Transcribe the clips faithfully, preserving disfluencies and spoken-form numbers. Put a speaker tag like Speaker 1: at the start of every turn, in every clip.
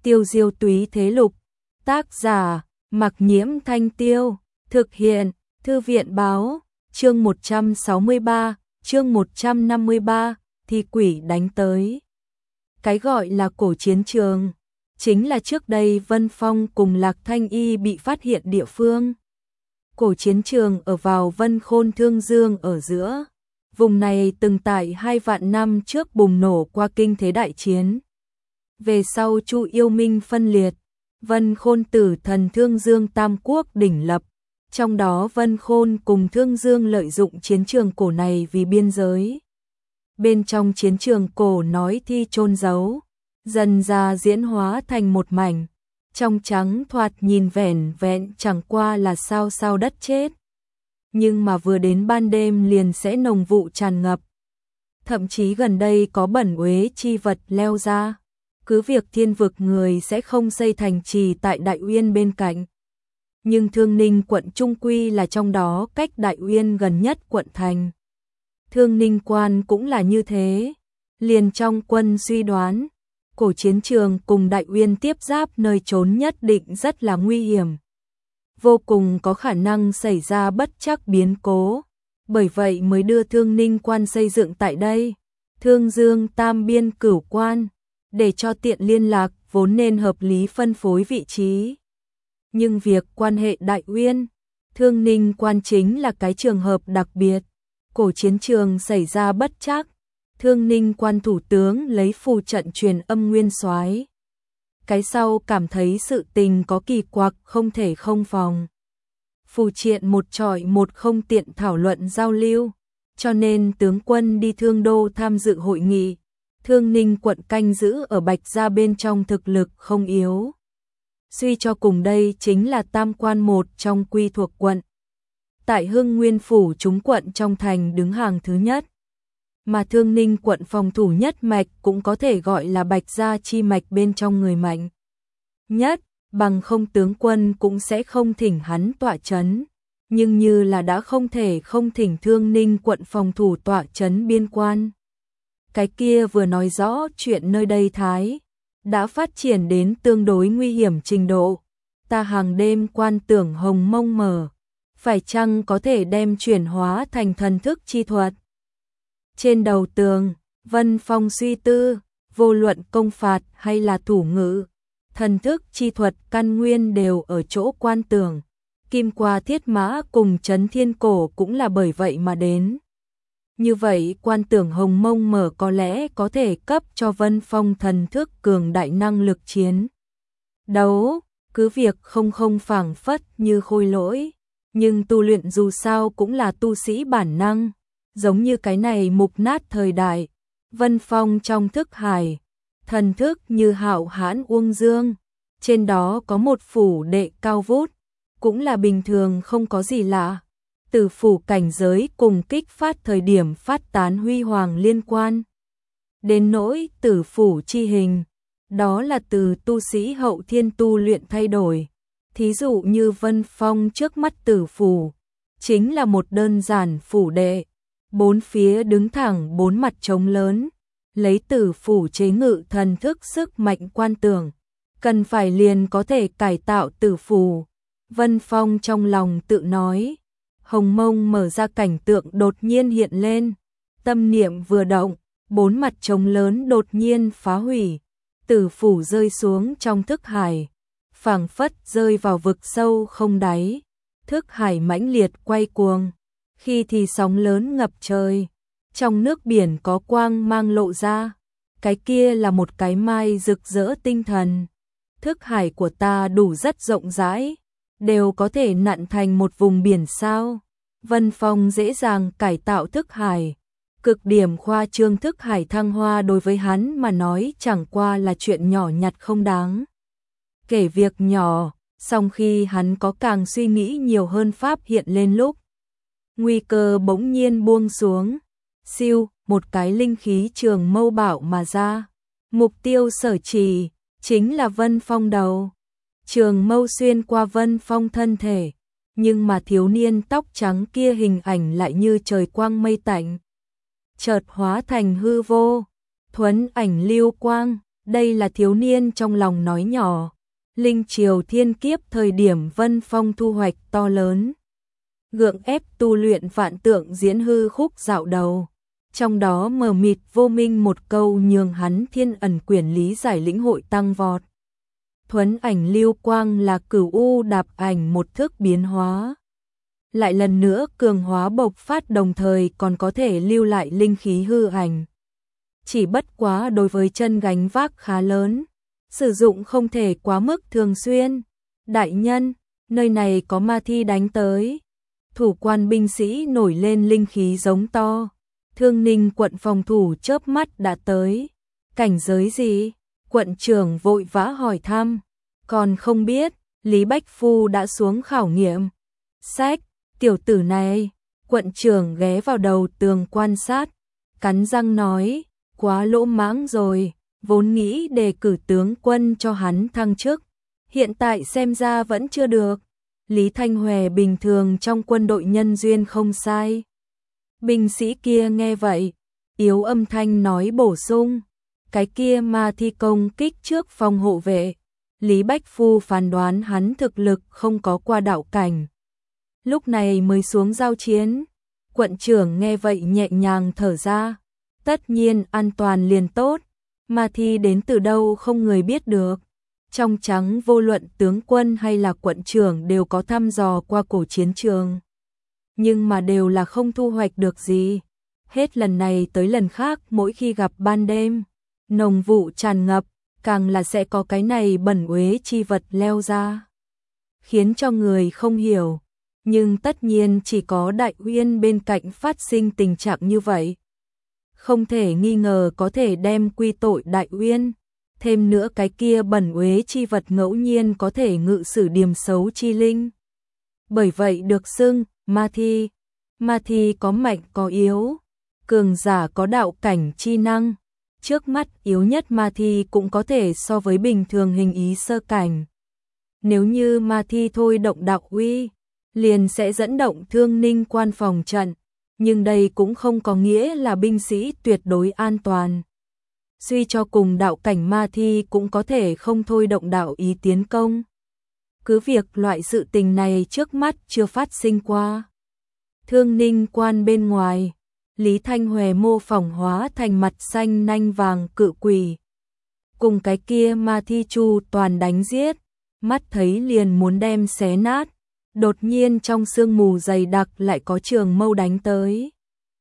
Speaker 1: Tiêu diêu túy thế lục. Tác giả, Mặc Nhiễm Thanh Tiêu. Thực hiện, Thư viện báo. Chương một trăm sáu mươi ba, chương một trăm năm mươi ba, thì quỷ đánh tới. Cái gọi là cổ chiến trường, chính là trước đây Vân Phong cùng Lạc Thanh Y bị phát hiện địa phương. Cổ chiến trường ở vào Vân Khôn Thương Dương ở giữa. Vùng này từng tại hai vạn năm trước bùng nổ qua kinh thế đại chiến. Về sau Chu Yêu Minh phân liệt, Vân Khôn tử thần Thương Dương Tam Quốc đỉnh lập. Trong đó Vân Khôn cùng Thương Dương lợi dụng chiến trường cổ này vì biên giới. Bên trong chiến trường cổ nói thi chôn giấu, dần ra diễn hóa thành một mảnh, trong trắng thoạt nhìn vẻn vẹn chẳng qua là sao sao đất chết. Nhưng mà vừa đến ban đêm liền sẽ nồng vụ tràn ngập. Thậm chí gần đây có bẩn uế chi vật leo ra. Cứ việc thiên vực người sẽ không xây thành trì tại Đại Uyên bên cạnh. Nhưng Thương Ninh quận trung quy là trong đó cách Đại Uyên gần nhất quận thành. Thương Ninh quan cũng là như thế. Liền trong quân suy đoán, cổ chiến trường cùng Đại Uyên tiếp giáp nơi trốn nhất định rất là nguy hiểm. Vô cùng có khả năng xảy ra bất trắc biến cố. Bởi vậy mới đưa Thương Ninh quan xây dựng tại đây. Thương Dương Tam Biên Cửu quan, để cho tiện liên lạc vốn nên hợp lý phân phối vị trí. Nhưng việc quan hệ Đại Uyên, Thương Ninh quan chính là cái trường hợp đặc biệt. Cổ chiến trường xảy ra bất trắc, Thương Ninh quan thủ tướng lấy phù trận truyền âm nguyên soái. Cái sau cảm thấy sự tình có kỳ quặc không thể không phòng. Phù triện một trọi một không tiện thảo luận giao lưu, cho nên tướng quân đi Thương Đô tham dự hội nghị. Thương Ninh quận canh giữ ở Bạch Gia bên trong thực lực không yếu. Suy cho cùng đây chính là tam quan một trong quy thuộc quận. Tại Hưng Nguyên phủ chúng quận trong thành đứng hàng thứ nhất. Mà Thương Ninh quận phòng thủ nhất mạch cũng có thể gọi là Bạch Gia chi mạch bên trong người mạnh nhất, bằng không tướng quân cũng sẽ không thỉnh hắn tọa chấn. Nhưng như là đã không thể không thỉnh Thương Ninh quận phòng thủ tọa chấn biên quan. Cái kia vừa nói rõ chuyện nơi đây thái đã phát triển đến tương đối nguy hiểm trình độ. Ta hàng đêm quan tưởng hồng mông mở, phải chăng có thể đem chuyển hóa thành thần thức chi thuật. Trên đầu tường, Vân Phong suy tư, vô luận công phạt hay là thủ ngữ, thần thức chi thuật căn nguyên đều ở chỗ quan tưởng. Kim qua thiết mã cùng Trấn Thiên Cổ cũng là bởi vậy mà đến. Như vậy quan tưởng hồng mông mở có lẽ có thể cấp cho Vân Phong thần thức cường đại năng lực chiến đấu, cứ việc không không phảng phất như khôi lỗi, nhưng tu luyện dù sao cũng là tu sĩ bản năng, giống như cái này mục nát thời đại, Vân Phong trong thức hải, thần thức như hạo hãn uông dương, trên đó có một phủ đệ cao vút, cũng là bình thường không có gì lạ. Tử phủ cảnh giới cùng kích phát thời điểm phát tán huy hoàng liên quan. Đến nỗi tử phủ chi hình, đó là từ tu sĩ hậu thiên tu luyện thay đổi. Thí dụ như Vân Phong trước mắt tử phủ, chính là một đơn giản phủ đệ, bốn phía đứng thẳng bốn mặt trống lớn, lấy tử phủ chế ngự thần thức sức mạnh quan tưởng, cần phải liền có thể cải tạo tử phủ. Vân Phong trong lòng tự nói. Hồng mông mở ra cảnh tượng đột nhiên hiện lên, tâm niệm vừa động, bốn mặt trống lớn đột nhiên phá hủy, tử phủ rơi xuống trong thức hải, phảng phất rơi vào vực sâu không đáy, thức hải mãnh liệt quay cuồng, khi thì sóng lớn ngập trời, trong nước biển có quang mang lộ ra, cái kia là một cái mai rực rỡ tinh thần. Thức hải của ta đủ rất rộng rãi, đều có thể nặn thành một vùng biển sao. Vân Phong dễ dàng cải tạo thức hải, cực điểm khoa trương thức hải thăng hoa đối với hắn mà nói chẳng qua là chuyện nhỏ nhặt không đáng. Kể việc nhỏ, song khi hắn có càng suy nghĩ nhiều hơn pháp hiện lên lúc. Nguy cơ bỗng nhiên buông xuống, siêu, một cái linh khí trường mâu bảo mà ra. Mục tiêu sở chỉ, chính là Vân Phong đầu. Trường mâu xuyên qua Vân Phong thân thể, nhưng mà thiếu niên tóc trắng kia hình ảnh lại như trời quang mây tạnh. Chợt hóa thành hư vô, thuấn ảnh lưu quang, Đây là thiếu niên trong lòng nói nhỏ. Linh triều thiên kiếp thời điểm Vân Phong thu hoạch to lớn. Gượng ép tu luyện vạn tượng diễn hư khúc dạo đầu. Trong đó mờ mịt vô minh một câu nhường hắn thiên ẩn quyển lý giải lĩnh hội tăng vọt. Thuấn ảnh lưu quang là cửu u đạp ảnh một thức biến hóa. Lại lần nữa cường hóa bộc phát đồng thời còn có thể lưu lại linh khí hư ảnh. Chỉ bất quá đối với chân gánh vác khá lớn, sử dụng không thể quá mức thường xuyên. Đại nhân, nơi này có ma thi đánh tới. Thủ quan binh sĩ nổi lên linh khí giống to. Thương Ninh quận phòng thủ chớp mắt đã tới. Cảnh giới gì? Quận trưởng vội vã hỏi thăm. Còn không biết, Lý Bách Phu đã xuống khảo nghiệm. Sách, tiểu tử này, quận trưởng ghé vào đầu tường quan sát, cắn răng nói, quá lỗ mãng rồi, vốn nghĩ đề cử tướng quân cho hắn thăng chức, hiện tại xem ra vẫn chưa được. Lý Thanh Hòe bình thường trong quân đội nhân duyên không sai. Binh sĩ kia nghe vậy, yếu âm thanh nói bổ sung, cái kia ma thi công kích trước phòng hộ vệ. Lý Bách Phu phán đoán hắn thực lực không có qua đạo cảnh. Lúc này mới xuống giao chiến. Quận trưởng nghe vậy nhẹ nhàng thở ra. Tất nhiên an toàn liền tốt. Ma thi đến từ đâu không người biết được. Trong trắng vô luận tướng quân hay là quận trưởng đều có thăm dò qua cổ chiến trường. Nhưng mà đều là không thu hoạch được gì. Hết lần này tới lần khác mỗi khi gặp ban đêm, nồng vụ tràn ngập, càng là sẽ có cái này bẩn uế chi vật leo ra. Khiến cho người không hiểu. Nhưng tất nhiên chỉ có Đại Uyên bên cạnh phát sinh tình trạng như vậy. Không thể nghi ngờ có thể đem quy tội Đại Uyên. Thêm nữa cái kia bẩn uế chi vật ngẫu nhiên có thể ngự sử điểm xấu chi linh. Bởi vậy được xưng, ma thi. Ma thi có mạnh có yếu. Cường giả có đạo cảnh chi năng. Trước mắt yếu nhất ma thi cũng có thể so với bình thường hình ý sơ cảnh. Nếu như ma thi thôi động đạo uy, liền sẽ dẫn động Thương Ninh quan phòng trận, nhưng đây cũng không có nghĩa là binh sĩ tuyệt đối an toàn. Suy cho cùng đạo cảnh ma thi cũng có thể không thôi động đạo ý tiến công. Cứ việc loại sự tình này trước mắt chưa phát sinh qua. Thương Ninh quan bên ngoài, Lý Thanh Hòe mô phỏng hóa thành mặt xanh nanh vàng cự quỷ. Cùng cái kia ma thi chu toàn đánh giết, mắt thấy liền muốn đem xé nát. Đột nhiên trong sương mù dày đặc lại có trường mâu đánh tới.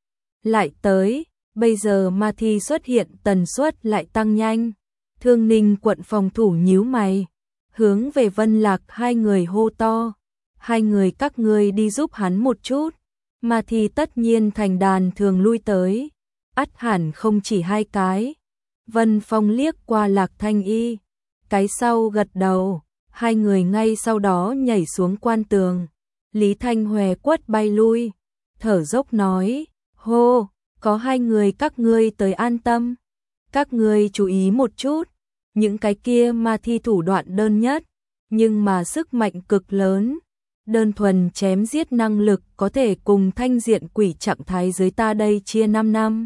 Speaker 1: Lại tới, bây giờ ma thi xuất hiện tần suất lại tăng nhanh. Thương Ninh quận phòng thủ nhíu mày, hướng về Vân Lạc hai người hô to. Hai người các ngươi đi giúp hắn một chút. Ma thi tất nhiên thành đàn thường lui tới. Ắt hẳn không chỉ hai cái. Vân Phong liếc qua Lạc Thanh Y. Cái sau gật đầu. Hai người ngay sau đó nhảy xuống quan tường. Lý Thanh Hòe quất bay lui. Thở dốc nói. Hô, có hai người các ngươi tới an tâm. Các ngươi chú ý một chút. Những cái kia ma thi thủ đoạn đơn nhất. Nhưng mà sức mạnh cực lớn. Đơn thuần chém giết năng lực có thể cùng thanh diện quỷ trạng thái dưới ta đây chia năm năm.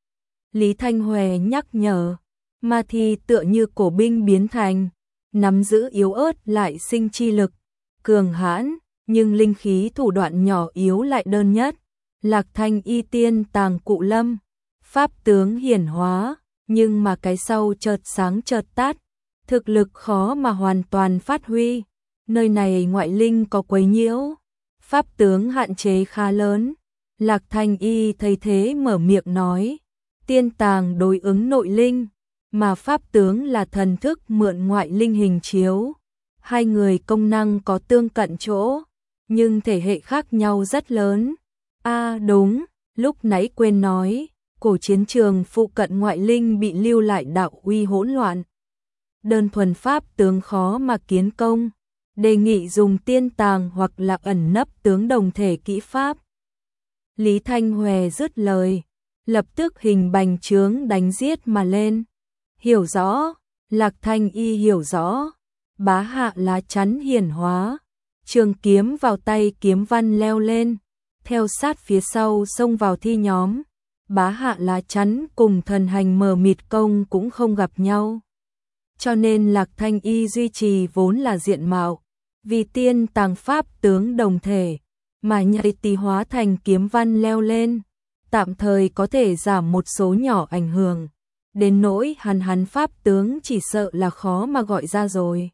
Speaker 1: Lý Thanh Hòe nhắc nhở. Ma thi tựa như cổ binh biến thành. Nắm giữ yếu ớt lại sinh chi lực, cường hãn, nhưng linh khí thủ đoạn nhỏ yếu lại đơn nhất. Lạc Thanh Y tiên tàng cụ lâm, pháp tướng hiển hóa, nhưng mà cái sau chợt sáng chợt tát, thực lực khó mà hoàn toàn phát huy. Nơi này ngoại linh có quấy nhiễu, pháp tướng hạn chế khá lớn. Lạc Thanh Y thấy thế mở miệng nói, tiên tàng đối ứng nội linh. Mà pháp tướng là thần thức mượn ngoại linh hình chiếu. Hai người công năng có tương cận chỗ, nhưng thể hệ khác nhau rất lớn. A à, đúng, lúc nãy quên nói, cổ chiến trường phụ cận ngoại linh bị lưu lại đạo uy hỗn loạn. Đơn thuần pháp tướng khó mà kiến công, đề nghị dùng tiên tàng hoặc là ẩn nấp tướng đồng thể kỹ pháp. Lý Thanh Hòe dứt lời, lập tức hình bành trướng đánh giết mà lên. Hiểu rõ, Lạc Thanh Y hiểu rõ, bá hạ lá chắn hiển hóa, trường kiếm vào tay kiếm văn leo lên, theo sát phía sau xông vào thi nhóm, bá hạ lá chắn cùng thần hành mờ mịt công cũng không gặp nhau. cho nên Lạc Thanh Y duy trì vốn là diện mạo, vì tiên tàng pháp tướng đồng thể, mà nhảy tí hóa thành kiếm văn leo lên, tạm thời có thể giảm một số nhỏ ảnh hưởng, đến nỗi hắn hắn pháp tướng chỉ sợ là khó mà gọi ra rồi.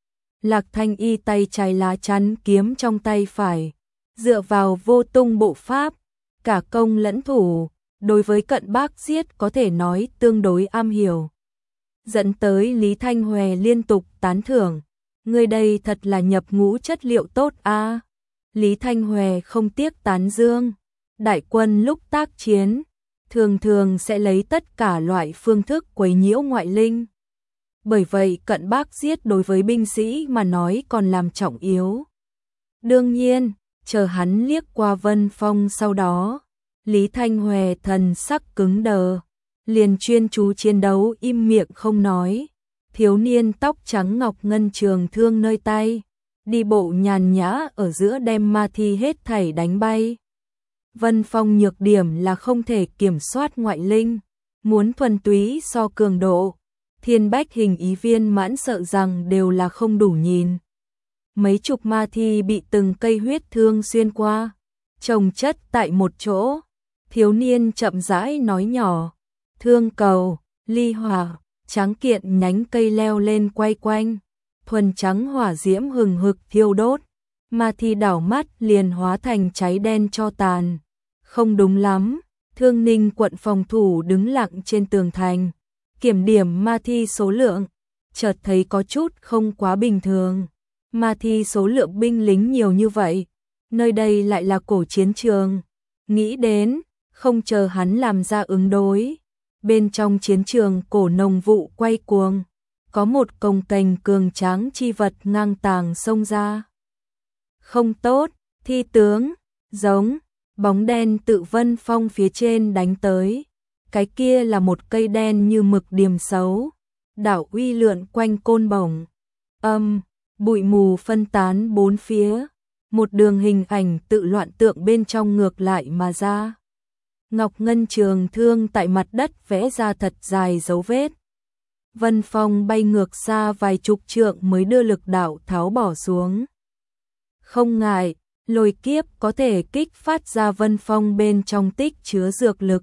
Speaker 1: Lạc Thanh Y tay trái lá chắn kiếm trong tay phải, dựa vào vô tung bộ pháp, cả công lẫn thủ, đối với cận bác giết có thể nói tương đối am hiểu. Dẫn tới Lý Thanh Hòe liên tục tán thưởng, người đây thật là nhập ngũ chất liệu tốt a. À. Lý Thanh Hòe không tiếc tán dương, đại quân lúc tác chiến, thường thường sẽ lấy tất cả loại phương thức quấy nhiễu ngoại linh. Bởi vậy cận bác giết đối với binh sĩ mà nói còn làm trọng yếu. Đương nhiên, chờ hắn liếc qua Vân Phong sau đó, Lý Thanh Hòe thần sắc cứng đờ, liền chuyên chú chiến đấu im miệng không nói. Thiếu niên tóc trắng ngọc ngân trường thương nơi tay, đi bộ nhàn nhã ở giữa đem ma thi hết thảy đánh bay. Vân Phong nhược điểm là không thể kiểm soát ngoại linh, muốn thuần túy so cường độ, Thiên Bách hình ý viên mãn sợ rằng đều là không đủ nhìn. Mấy chục ma thi bị từng cây huyết thương xuyên qua, chồng chất tại một chỗ. Thiếu niên chậm rãi nói nhỏ, thương cầu, ly hỏa, trắng kiện nhánh cây leo lên quay quanh, thuần trắng hỏa diễm hừng hực thiêu đốt, ma thi đảo mắt liền hóa thành cháy đen cho tàn. Không đúng lắm, Thương Ninh quận phòng thủ đứng lặng trên tường thành, kiểm điểm ma thi số lượng, chợt thấy có chút không quá bình thường. Ma thi số lượng binh lính nhiều như vậy, nơi đây lại là cổ chiến trường. Nghĩ đến, không chờ hắn làm ra ứng đối, bên trong chiến trường cổ nồng vụ quay cuồng, có một cồng kềnh cường tráng chi vật ngang tàng xông ra. Không tốt, thi tướng, giống, bóng đen tự Vân Phong phía trên đánh tới. Cái kia là một cây đen như mực điềm xấu, đảo uy lượn quanh côn bổng. Âm, bụi mù phân tán bốn phía, một đường hình ảnh tự loạn tượng bên trong ngược lại mà ra. Ngọc ngân trường thương tại mặt đất vẽ ra thật dài dấu vết. Vân Phong bay ngược xa vài chục trượng mới đưa lực đạo tháo bỏ xuống. Không ngại, lôi kiếp có thể kích phát ra Vân Phong bên trong tích chứa dược lực,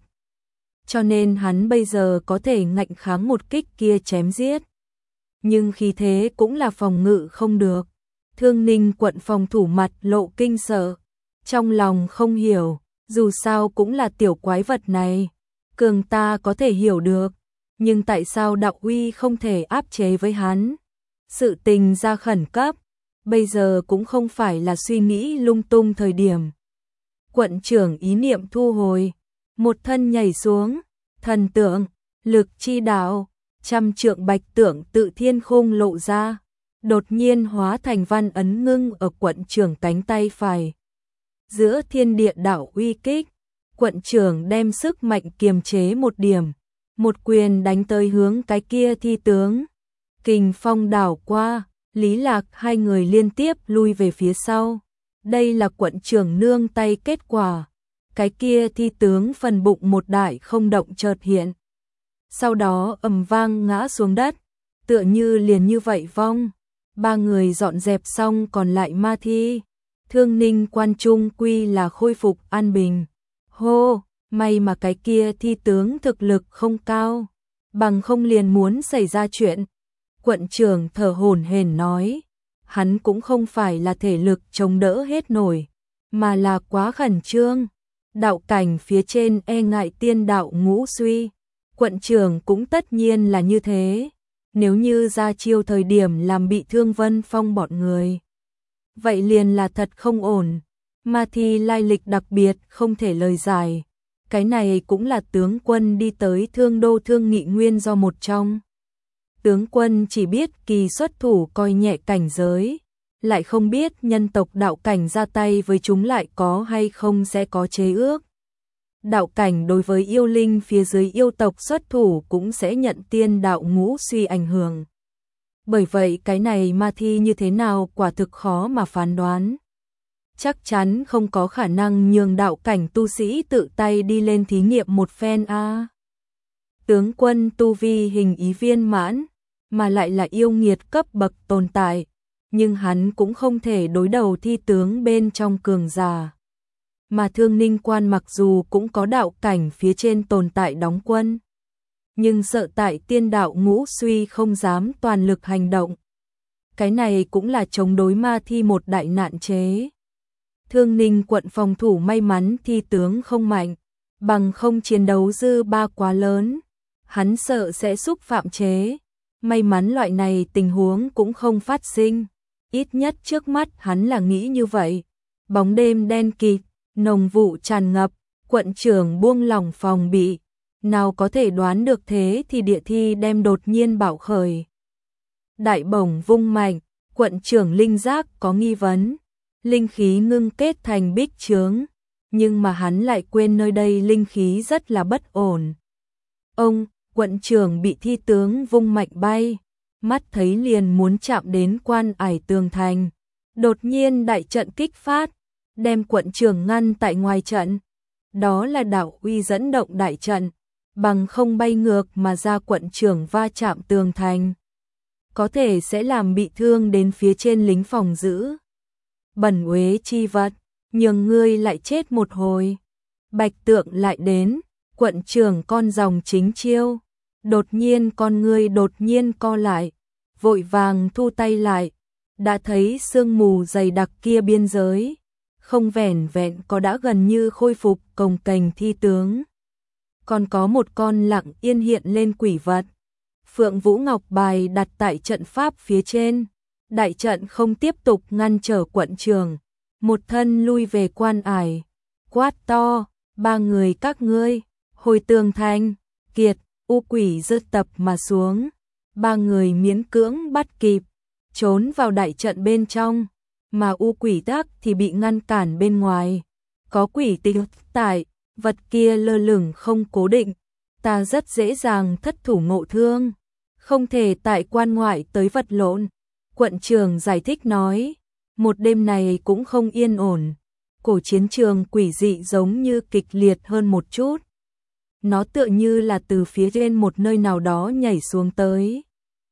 Speaker 1: cho nên hắn bây giờ có thể ngạnh kháng một kích kia chém giết. Nhưng khi thế cũng là phòng ngự không được. Thương Ninh quận phòng thủ mặt lộ kinh sợ, trong lòng không hiểu, dù sao cũng là tiểu quái vật này, cường ta có thể hiểu được, nhưng tại sao đạo uy không thể áp chế với hắn? Sự tình ra khẩn cấp, bây giờ cũng không phải là suy nghĩ lung tung thời điểm. Quận trưởng ý niệm thu hồi, một thân nhảy xuống, thần tượng, lực chi đạo, trăm trượng bạch tượng tự thiên khung lộ ra, đột nhiên hóa thành văn ấn ngưng ở quận trưởng cánh tay phải. Giữa thiên địa đạo uy kích, quận trưởng đem sức mạnh kiềm chế một điểm, một quyền đánh tới hướng cái kia thi tướng. Kình phong đảo qua, Lý Lạc hai người liên tiếp lui về phía sau. Đây là quận trưởng nương tay kết quả. Cái kia thi tướng phần bụng một đại không động chợt hiện. Sau đó ầm vang ngã xuống đất, tựa như liền như vậy vong. Ba người dọn dẹp xong còn lại ma thi. Thương Ninh quan trung quy là khôi phục an bình. Hô, may mà cái kia thi tướng thực lực không cao, bằng không liền muốn xảy ra chuyện. Quận trưởng thở hổn hển nói, hắn cũng không phải là thể lực chống đỡ hết nổi, mà là quá khẩn trương. Đạo cảnh phía trên e ngại tiên đạo ngũ suy, quận trưởng cũng tất nhiên là như thế. Nếu như ra chiêu thời điểm làm bị thương Vân Phong bọn người, vậy liền là thật không ổn. Ma thi lai lịch đặc biệt không thể lời giải. Cái này cũng là tướng quân đi tới Thương Đô Thương Nghị nguyên do một trong. Tướng quân chỉ biết kỳ xuất thủ coi nhẹ cảnh giới, lại không biết nhân tộc đạo cảnh ra tay với chúng lại có hay không sẽ có chế ước. Đạo cảnh đối với yêu linh phía dưới yêu tộc xuất thủ cũng sẽ nhận tiên đạo ngũ suy ảnh hưởng. Bởi vậy cái này ma thi như thế nào quả thực khó mà phán đoán. Chắc chắn không có khả năng nhường đạo cảnh tu sĩ tự tay đi lên thí nghiệm một phen a. À. Tướng quân tu vi hình ý viên mãn, mà lại là yêu nghiệt cấp bậc tồn tại, nhưng hắn cũng không thể đối đầu thi tướng bên trong cường giả. Mà Thương Ninh Quan mặc dù cũng có đạo cảnh phía trên tồn tại đóng quân, nhưng sợ tại tiên đạo ngũ suy không dám toàn lực hành động. Cái này cũng là chống đối ma thi một đại nạn chế. Thương Ninh quận phòng thủ may mắn thi tướng không mạnh, bằng không chiến đấu dư ba quá lớn, hắn sợ sẽ xúc phạm chế. May mắn loại này tình huống cũng không phát sinh, ít nhất trước mắt hắn là nghĩ như vậy. Bóng đêm đen kịt, nồng vụ tràn ngập, quận trưởng buông lỏng phòng bị, nào có thể đoán được thế thì địa thi đem đột nhiên bạo khởi. Đại bổng vung mạnh, quận trưởng linh giác có nghi vấn, linh khí ngưng kết thành bích chướng, nhưng mà hắn lại quên nơi đây linh khí rất là bất ổn. Ông, quận trưởng bị thi tướng vung mạnh bay, mắt thấy liền muốn chạm đến quan ải tường thành. Đột nhiên đại trận kích phát, đem quận trưởng ngăn tại ngoài trận. Đó là đạo uy dẫn động đại trận, bằng không bay ngược mà ra quận trưởng va chạm tường thành. Có thể sẽ làm bị thương đến phía trên lính phòng giữ. Bẩn uế chi vật, nhường ngươi lại chết một hồi. Bạch tượng lại đến, quận trưởng con dòng chính chiêu. Đột nhiên con ngươi đột nhiên co lại, vội vàng thu tay lại, đã thấy sương mù dày đặc kia biên giới, không vẻn vẹn có đã gần như khôi phục cồng kềnh thi tướng. Còn có một con lặng yên hiện lên quỷ vật, Phượng Vũ Ngọc bài đặt tại trận pháp phía trên, đại trận không tiếp tục ngăn trở quận trưởng, một thân lui về quan ải, quát to, ba người các ngươi, hồi tường thành, kiệt. U quỷ rớt tập mà xuống, ba người miễn cưỡng bắt kịp, trốn vào đại trận bên trong, mà u quỷ tác thì bị ngăn cản bên ngoài. Có quỷ tinh tại, vật kia lơ lửng không cố định, ta rất dễ dàng thất thủ ngộ thương, không thể tại quan ngoại tới vật lộn. Quận trưởng giải thích nói, một đêm này cũng không yên ổn, cổ chiến trường quỷ dị giống như kịch liệt hơn một chút. Nó tựa như là từ phía trên một nơi nào đó nhảy xuống tới.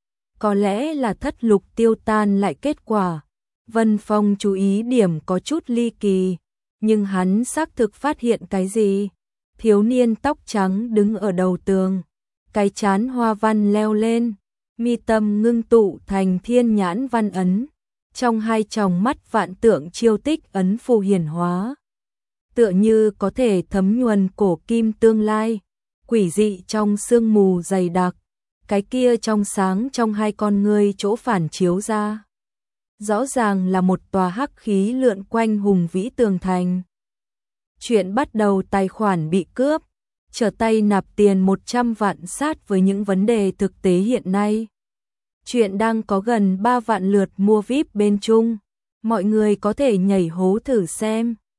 Speaker 1: Có lẽ là thất lục tiêu tan lại kết quả. Vân Phong chú ý điểm có chút ly kỳ, nhưng hắn xác thực phát hiện cái gì? Thiếu niên tóc trắng đứng ở đầu tường, cái chán hoa văn leo lên, mi tâm ngưng tụ thành thiên nhãn văn ấn, trong hai tròng mắt vạn tượng chiêu tích ấn phù hiển hóa. Tựa như có thể thấm nhuần cổ kim tương lai, quỷ dị trong sương mù dày đặc, cái kia trong sáng trong hai con ngươi chỗ phản chiếu ra. Rõ ràng là một tòa hắc khí lượn quanh hùng vĩ tường thành. Chuyện bắt đầu tài khoản bị cướp, trở tay nạp tiền một trăm vạn sát với những vấn đề thực tế hiện nay. Chuyện đang có gần ba vạn lượt mua vi ai pi bên Trung, mọi người có thể nhảy hố thử xem.